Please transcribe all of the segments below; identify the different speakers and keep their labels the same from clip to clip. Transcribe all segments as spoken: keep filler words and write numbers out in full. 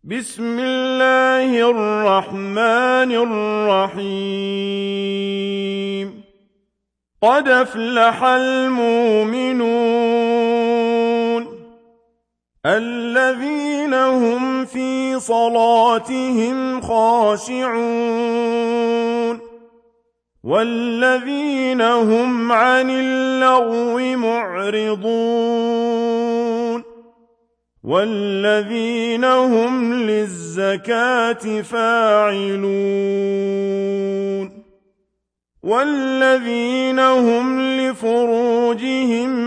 Speaker 1: بسم الله الرحمن الرحيم قد أفلح المؤمنون الذين هم في صلاتهم خاشعون والذين هم عن اللغو معرضون والذين هم للزكاة فاعلون والذين هم لفروجهم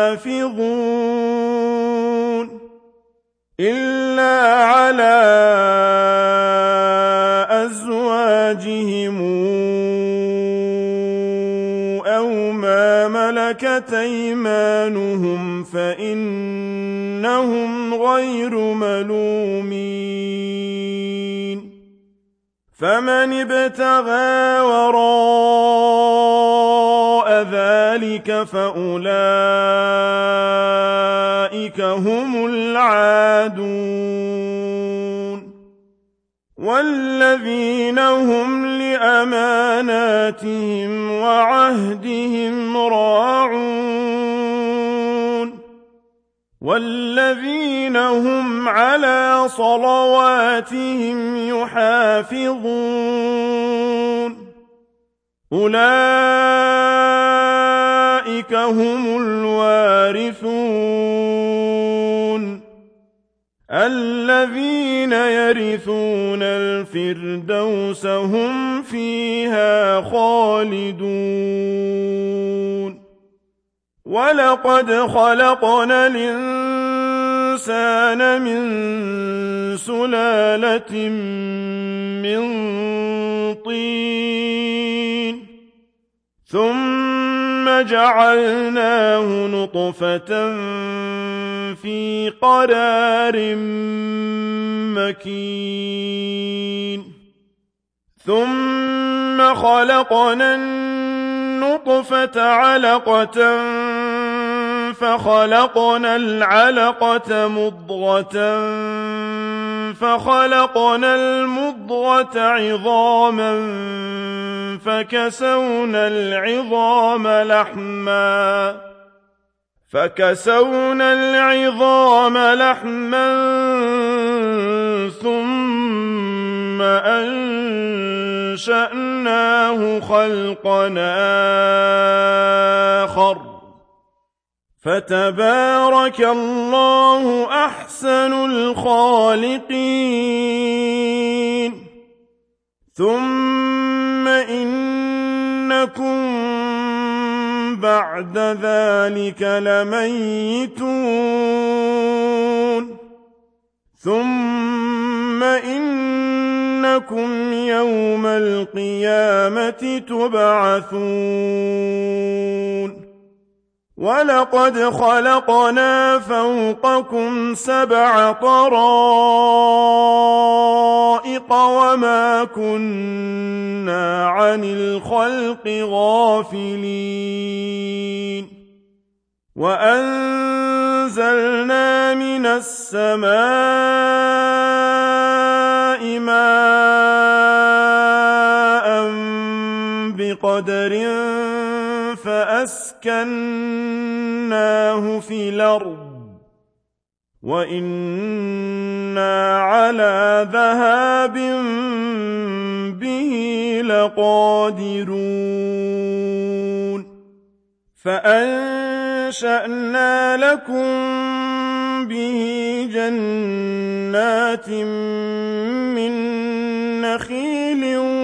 Speaker 1: حافظون إلا على أزواجهم أو ما ملكت أيمانهم فإنهم غير ملومين فمن ابتغى وراء ذلك فأولئك هم العادون والذين هم لأماناتهم وعهدهم راعون والذين هم على صلواتهم يحافظون أولئك هم الوارثون الذين يرثون الفردوس هم فيها خالدون ولقد خلقنا الإنسان من سلالة من طين ثم جعلناه نطفة في قرار مكين ثم خلقنا النطفة علقة فخلقنا العلقة مضغة فخلقنا المضغة عظاما فكسونا العظام لحما فكسونا العظام لحما ثم أنشأناه خلقا آخر فتبارك الله أحسن الخالقين ثم إنكم بعد ذلك لميتون ثم إنكم يوم القيامة تبعثون ولقد خلقنا فوقكم سبع طرائق وما كنا عن الخلق غافلين وأنزلنا من السماء ماء بقدر فأسكناه في الأرض وإنا على ذهاب به لقادرون فأنشأنا لكم به جنات من نخيل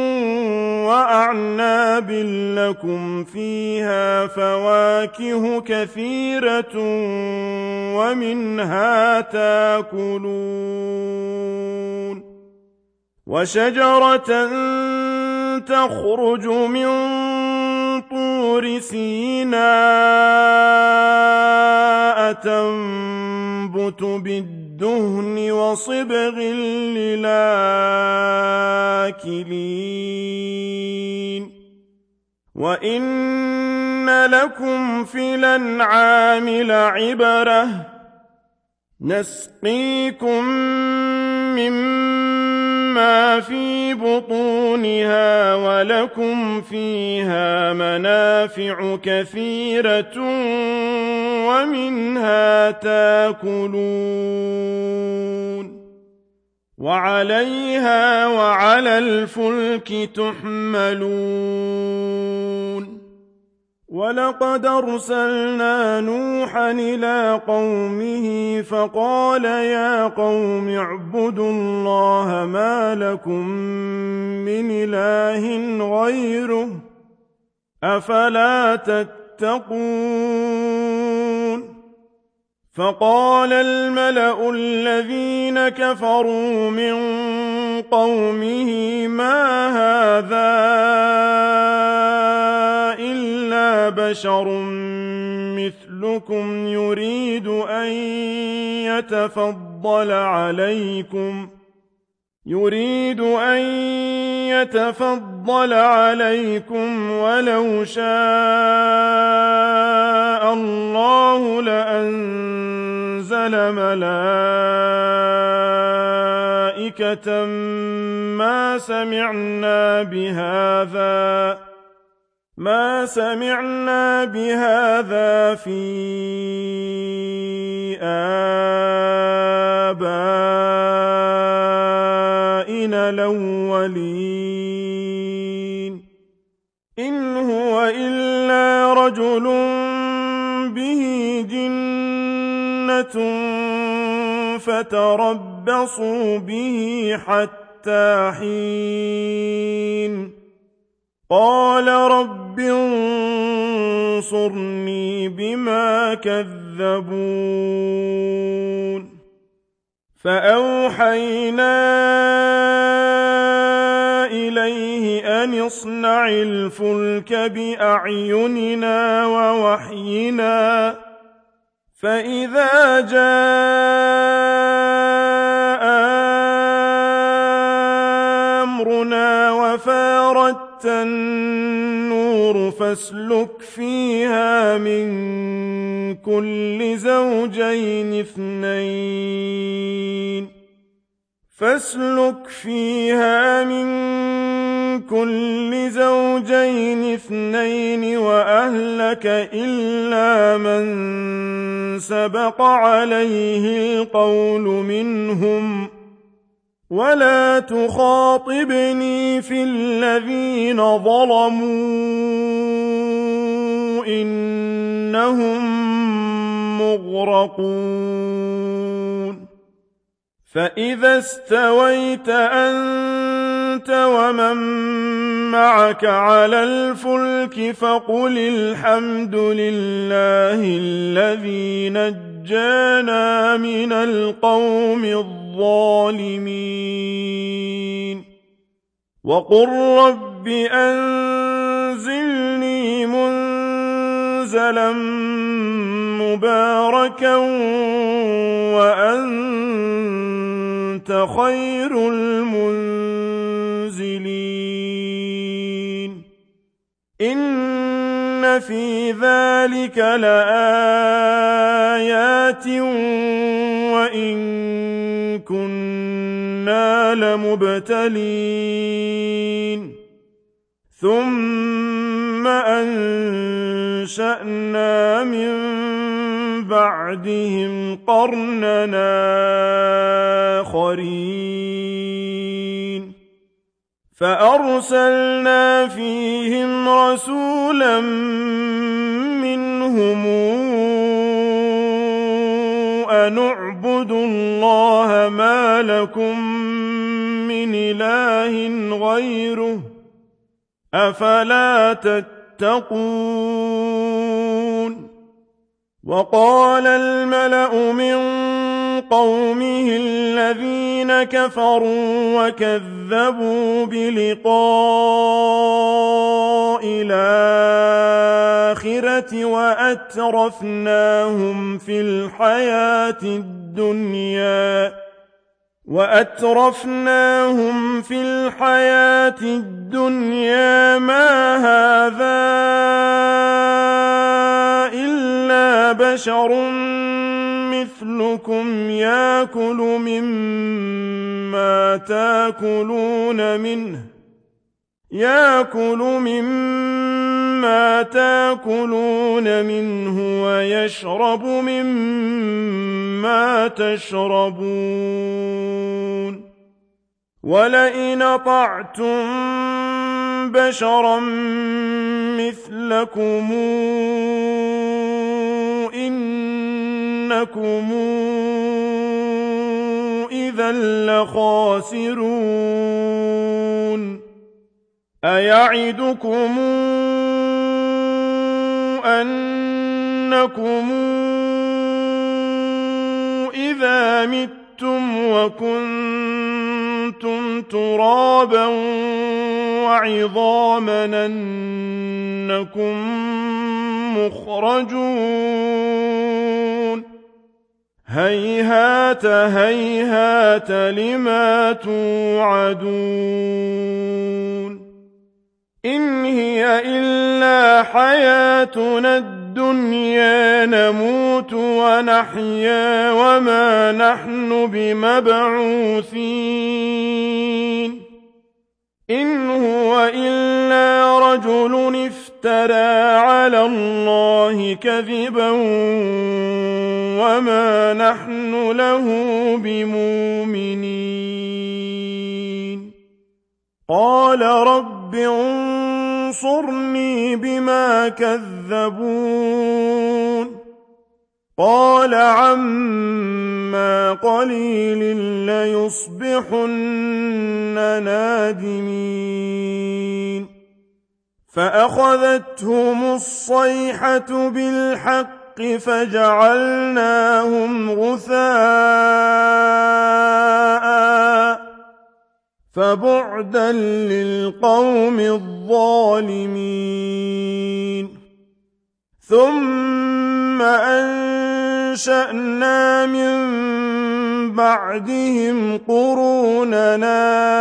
Speaker 1: وأعناب لكم فيها فواكه كثيرة ومنها تاكلون وشجرة تخرج من طور سيناء تنبت بالدهن وصبغ للآكلين وإن لكم في الأنعام لعبرة نسقيكم مما في بطونها ولكم فيها منافع كثيرة ومنها تاكلون وعليها وعلى الفلك تحملون ولقد أرسلنا نوحا إلى قومه فقال يا قوم اعبدوا الله ما لكم من إله غيره أفلا تتقون فقال الملأ الذين كفروا من قومه ما هذا إلا بشر مثلكم يريد أن يتفضل عليكم يريد أن يتفضل عليكم ولو شاء الله لأنزل ملائكة ما سمعنا بهذا ما سمعنا بهذا في آبائنا الأولين إن هو إلا رجل به جنة فتربصوا به حتى حين قال رب انصرني بما كذبون فأوحينا إليه أن اصنع الفلك بأعيننا ووحينا فإذا جاء أمرنا وفارت النور فاسلك فيها من كل زوجين اثنين فاسلك فيها من كل زوجين اثنين وأهلك إلا من سبق عليه القول منهم ولا تخاطبني في الذين ظلموا إنهم مغرقون فإذا استويت أنت ومن معك على الفلك فقل الحمد لله الذي نجانا من القوم الظالمين وقل رب أنزلني منزلا مباركا وأنت خير المنزلين إن في ذلك لآيات وإن كنا لمبتلين ثم أنشأنا من بعدهم قرننا آخرين فأرسلنا فيهم رسولا منهم أن اعبدوا الله ما لكم من إله غيره أفلا تتقون وقال الملأ من قومه الذين كفروا وكذبوا بلقاء الآخرة وأترفناهم في الحياة الدنيا وأترفناهم في الحياة الدنيا ما هذا إلا بشر مثلكم يأكل مما مما تاكلون منه يأكل مما تاكلون منه ويشرب مما تشربون ولئن أطعتم بشرا مثلكم إنكم إذا لخاسرون أيعدكم أنكم إذا متم وكنتم ترابا وعظاما أنكم مخرجون هيهات هيهات لما توعدون إن هي إلا حياتنا الدنيا نموت ونحيا وما نحن بمبعوثين إن هو إلا رجل افترى على الله كذبا وما نحن له بمؤمنين قال رب انصرني بما كذبون قال عما قليل ليصبحن نادمين فأخذتهم الصيحة بالحق فجعلناهم غثاء فبعدا للقوم الظالمين ثم أنشأنا من بعدهم قروننا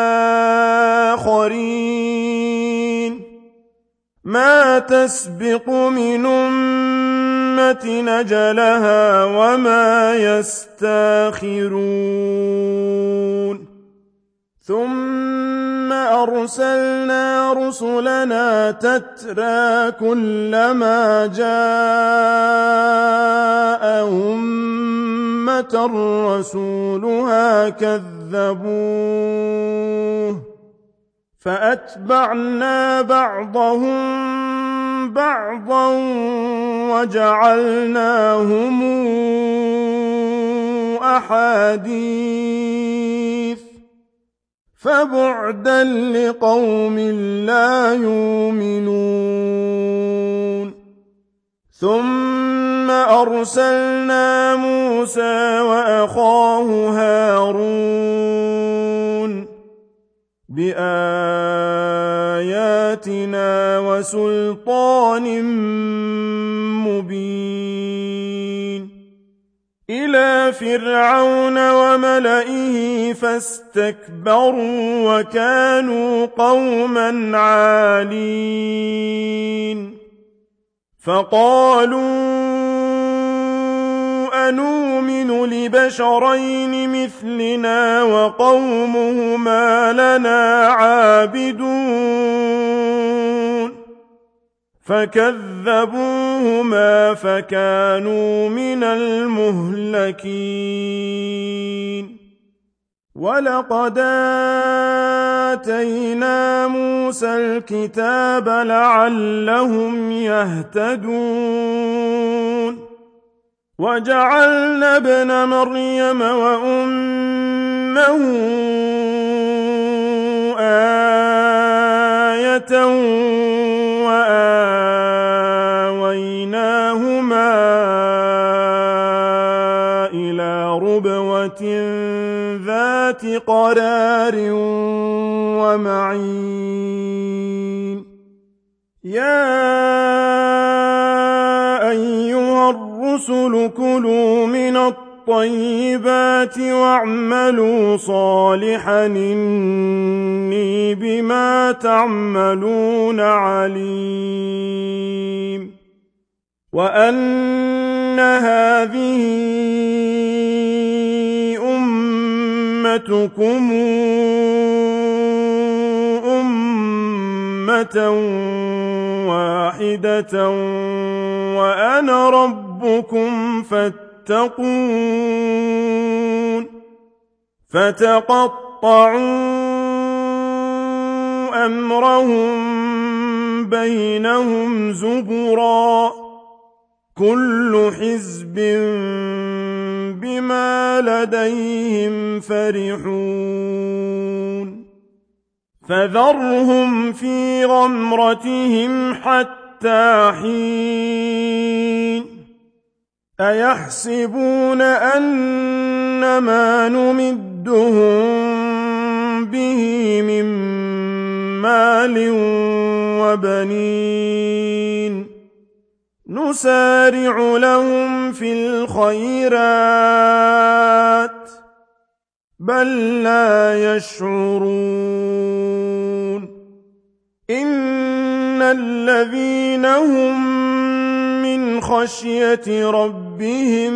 Speaker 1: آخرين ما تسبق من أمة نجلها وما يستاخرون ثم أرسلنا رسلنا تترى كلما جاء أمة رسولها كذبوه فأتبعنا بعضهم بعضا وجعلناهم أحاديث فبعدا لقوم لا يؤمنون ثم أرسلنا موسى وأخاه هارون بآياتنا وسلطان مبين إلى فرعون وملئه فاستكبروا وكانوا قوما عالين فقالوا أنؤمن لبشرين مثلنا وقومهما لنا عابدون فكذبوهما فكانوا من المهلكين ولقد آتينا موسى الكتاب لعلهم يهتدون وجعلنا ابن مريم وأمه آية وآويناهما إلى ربوة ذات قرار ومعين يا أيها الرسل كلوا من الطيبات واعملوا صالحا إني بما تعملون عليم وأن هذه أمتكم أمة واحدة وأنا ربكم فاتقون فتقطعوا أمرهم بينهم زبرا كل حزب بما لديهم فرحون فذرهم في غمرتهم حتى حين أيحسبون أن ما نمدهم به من مال وبنين نسارع لهم في الخيرات بل لا يشعرون إن الذين هم من خشية ربهم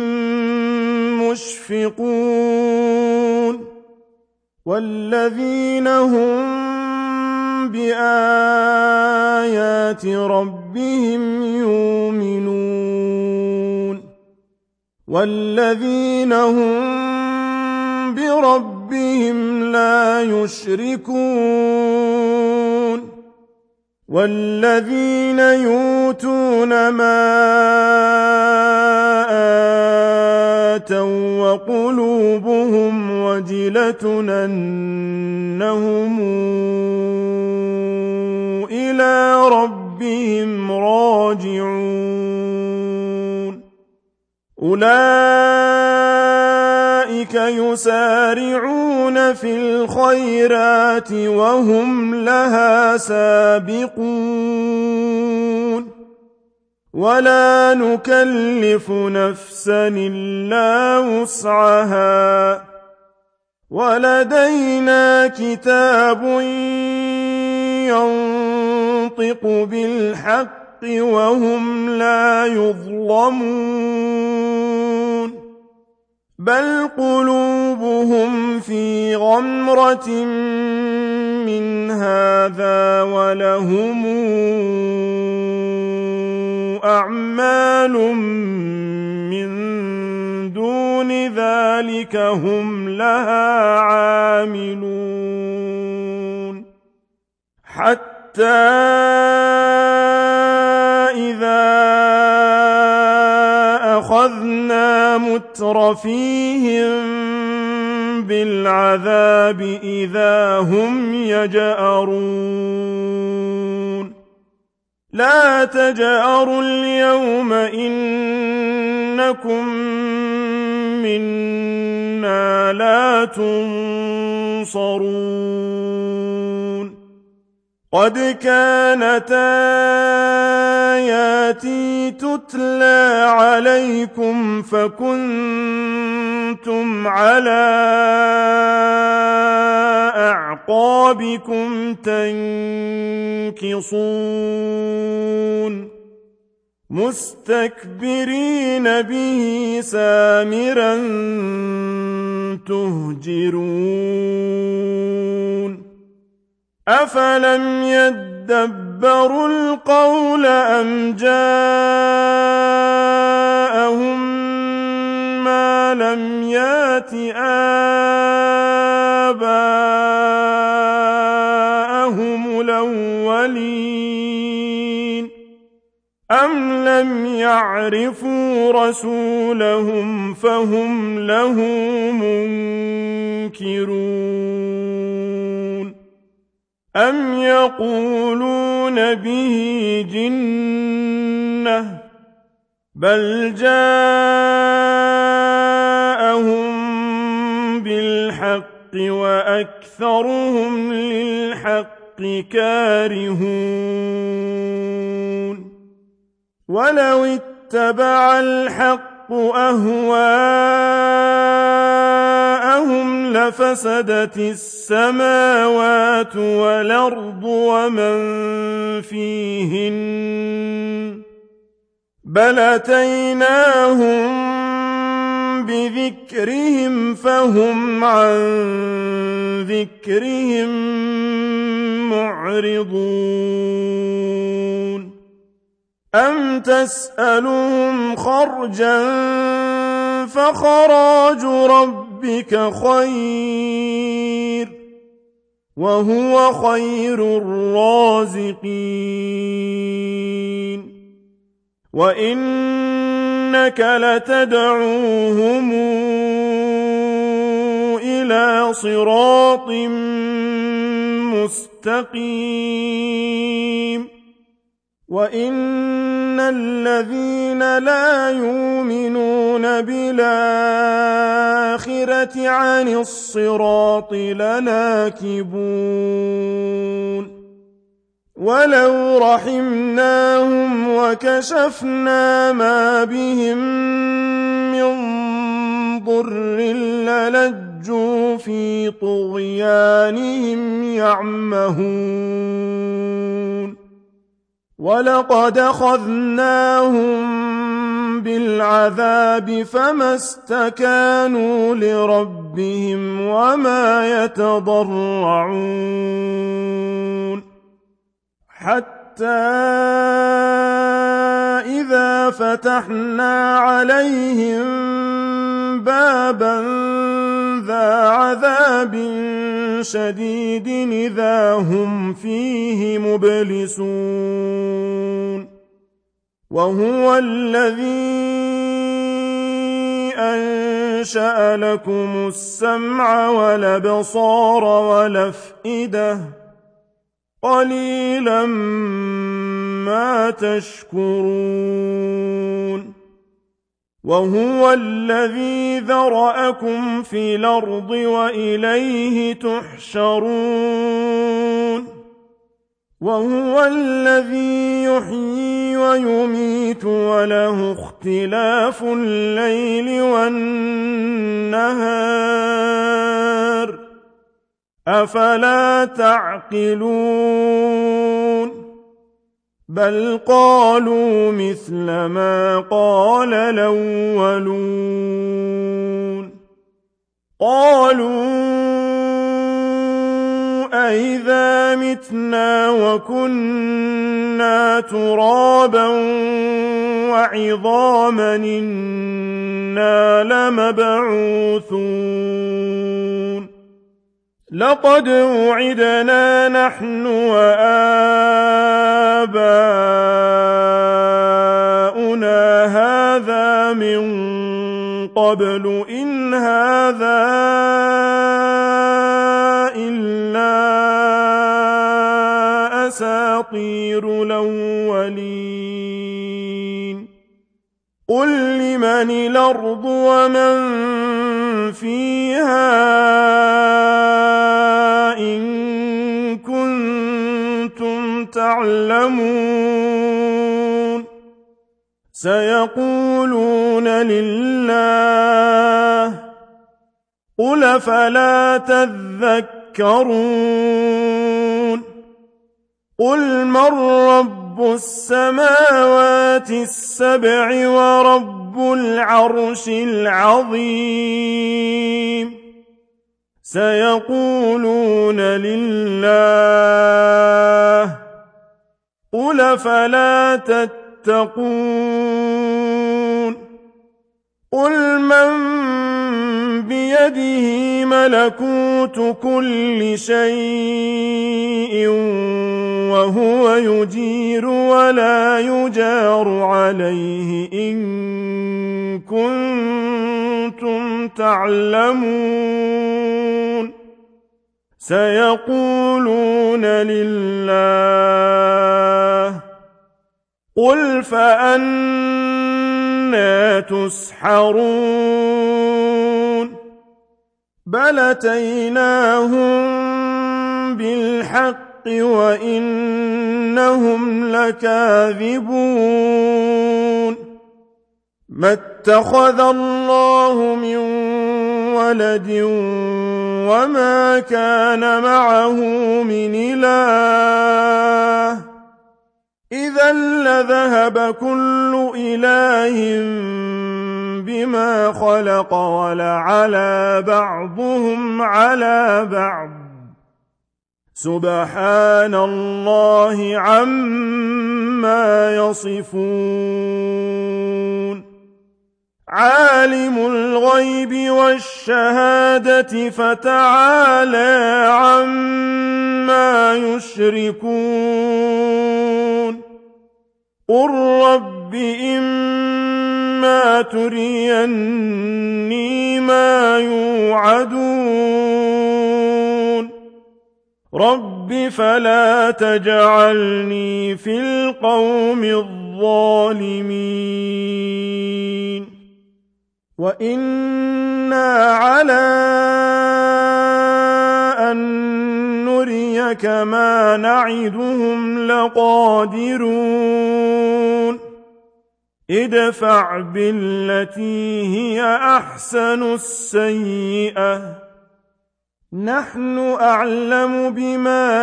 Speaker 1: مشفقون والذين هم بآيات ربهم يؤمنون والذين هم بربهم لا يشركون والذين يؤتون ما آتوا وقلوبهم وجلة أنهم إلى ربهم راجعون أولئك يسارعون في الخيرات وهم لها سابقون ولا نكلف نفسا إلا وسعها ولدينا كتاب ينطق بالحق وهم لا يظلمون بل قلوبهم في غمرة من هذا ولهم أعمال من دون ذلك هم لها عاملون حتى إذا أخذنا مترفيهم بالعذاب إذا هم يجأرون لا تجأروا اليوم إنكم منا لا تنصرون قد كانت آياتي تتلى عليكم فكنتم على أعقابكم تنكصون مستكبرين به سامرا تهجرون أفلم يدبروا القول أم جاءهم ما لم يات آباءهم الأولين أم لم يعرفوا رسولهم فهم له منكرون أم يقولون به جنة بل جاءهم بالحق وأكثرهم للحق كارهون ولو اتبع الحق أهواءهم لفسدت السماوات والأرض ومن فيهن بل أتيناهم بذكرهم فهم عن ذكرهم معرضون أم تسألهم خرجا فخراج ربك خير وهو خير الرازقين وإنك لتدعوهم إلى صراط مستقيم وإن الذين لا يؤمنون بالآخرة عن الصراط لناكبون ولو رحمناهم وكشفنا ما بهم من ضر للجوا في طغيانهم يعمهون ولقد أخذناهم بالعذاب فما استكانوا لربهم وما يتضرعون حتى إذا فتحنا عليهم بابا ذا عذاب شديد إذا هم فيه مبلسون وهو الذي أنشأ لكم السمع والأبصار والأفئدة قليلا ما تشكرون وهو الذي ذرأكم في الأرض وإليه تحشرون وهو الذي يحيي ويميت وله اختلاف الليل والنهار أفلا تعقلون بل قالوا مثل ما قال الأولون قالوا أئذا متنا وكنا ترابا وعظاما إنا لمبعوثون لقد وعدنا نحن وآباؤنا هذا من قبل إن هذا إلا أساطير الأولين قل لمن الأرض ومن فيها إن كنتم تعلمون سيقولون لله قل فلا تذكرون قل من رب السماوات السبع ورب العرش العظيم سيقولون لله قل فلا تتقون قل من بيده ملكوت كل شيء وهو يجير ولا يجار عليه إن كنتم تعلمون سيقولون لله قل فأنى تسحرون بل أتيناهم بالحق وإنهم لكاذبون ما اتخذ الله من ولد وما كان معه من إله إذا لذهب كل إله بما خلق ولعلى بعضهم على بعض سبحان الله عما يصفون عالم الغيب والشهادة فتعالى عما يشركون قل رب إما تريني ما يوعدون رب فلا تجعلني في القوم الظالمين وإنا على أن نريك ما نعدهم لقادرون ادفع بالتي هي أحسن السيئة نحن أعلم بما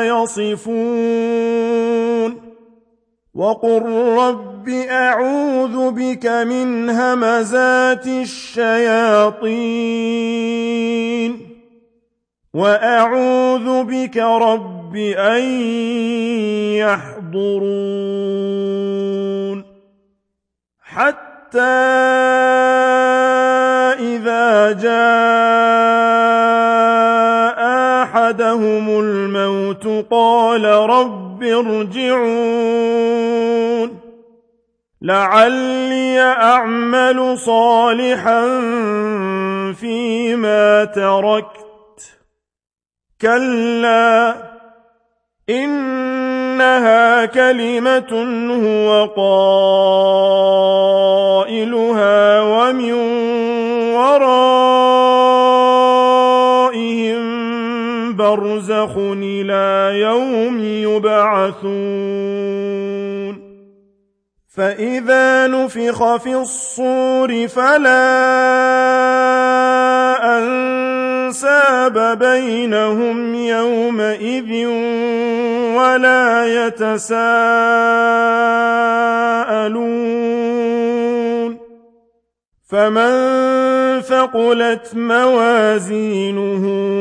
Speaker 1: يصفون وقل رب أعوذ بك من همزات الشياطين وأعوذ بك رب أن يحضرون حتى إذا جاء أحدهم الموت قال رب ارجعون لعلي أعمل صالحا فيما تركت كلا إنها كلمة هو قائلها ومن ورائهم برزخ إلى يوم يبعثون فإذا نفخ في الصور فلا أنساب بينهم يومئذ ولا يتساءلون فمن ثقلت موازينه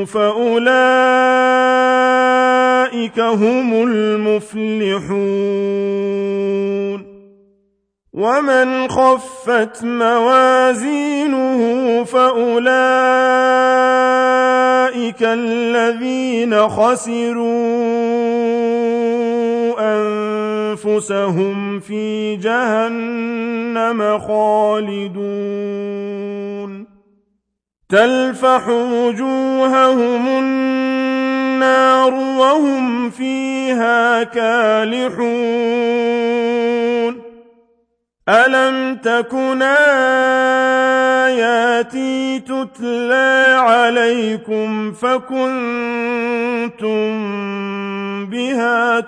Speaker 1: فأولئك هم المفلحون ومن خفت موازينه فأولئك الذين خسروا أنفسهم في جهنم خالدون تلفح وجوههم النار وهم فيها كالحون ألم تكن آياتي تتلى عليكم فكنتم بها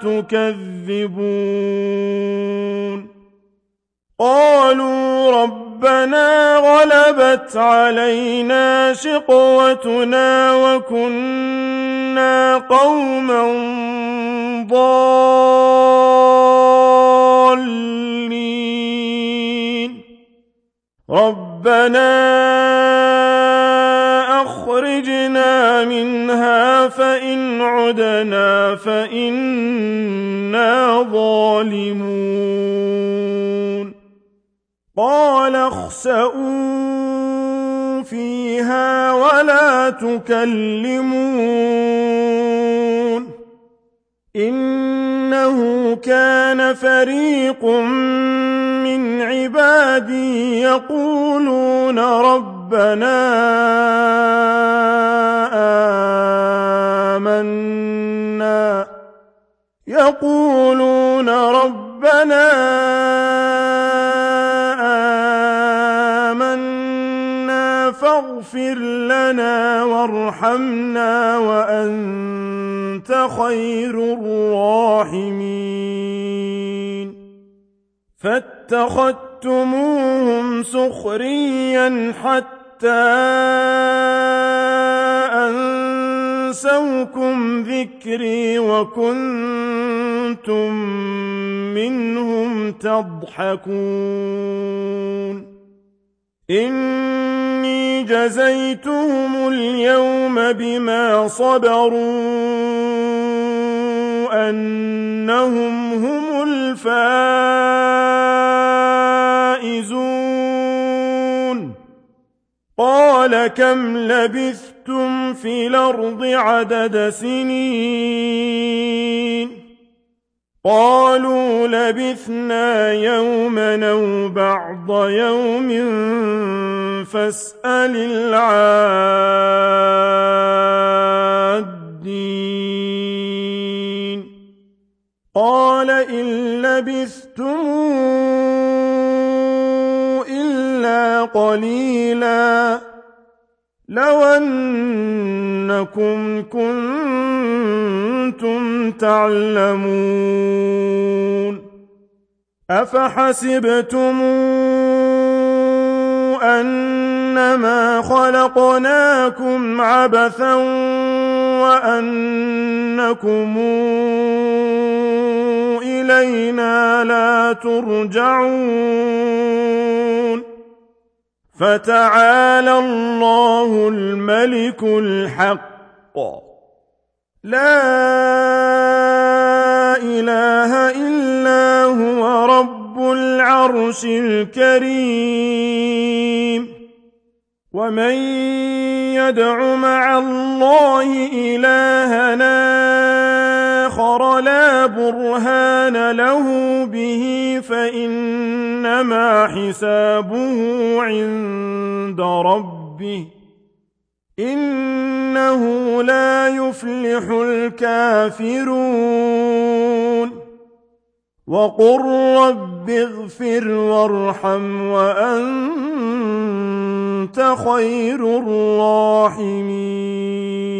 Speaker 1: تكذبون قالوا ربنا غلبت علينا شقوتنا وكنا قوما ضالين ربنا أخرجنا منها فإن عدنا فإنا ظالمون قال اخسئوا فيها ولا تكلمون إنه كان فريق من عبادي يقولون ربنا آمنا يقولون ربنا آمنا فاغفر لنا وارحمنا وأنت خير الراحمين فاتخذتموهم سخريا حتى أنسوكم ذكري وكنتم منهم تضحكون إني جزيتهم اليوم بما صبروا أنهم هم الفائزون قال كم لبثتم في الأرض عدد سنين قالوا لبثنا يوما أو بعض يوم فاسأل العادين قال إن لبثتم إلا قليلا لو أنكم كنتم تعلمون أفحسبتم أنما خلقناكم عبثا وأنكم إلينا لا ترجعون فتعالى الله الملك الحق لا إله إلا هو رب العرش الكريم ومن يدع مع الله إلهنا آخر لا برهان له به فإنما حسابه عند ربه إنه لا يفلح الكافرون وقل رب اغفر وارحم وأنت خير الراحمين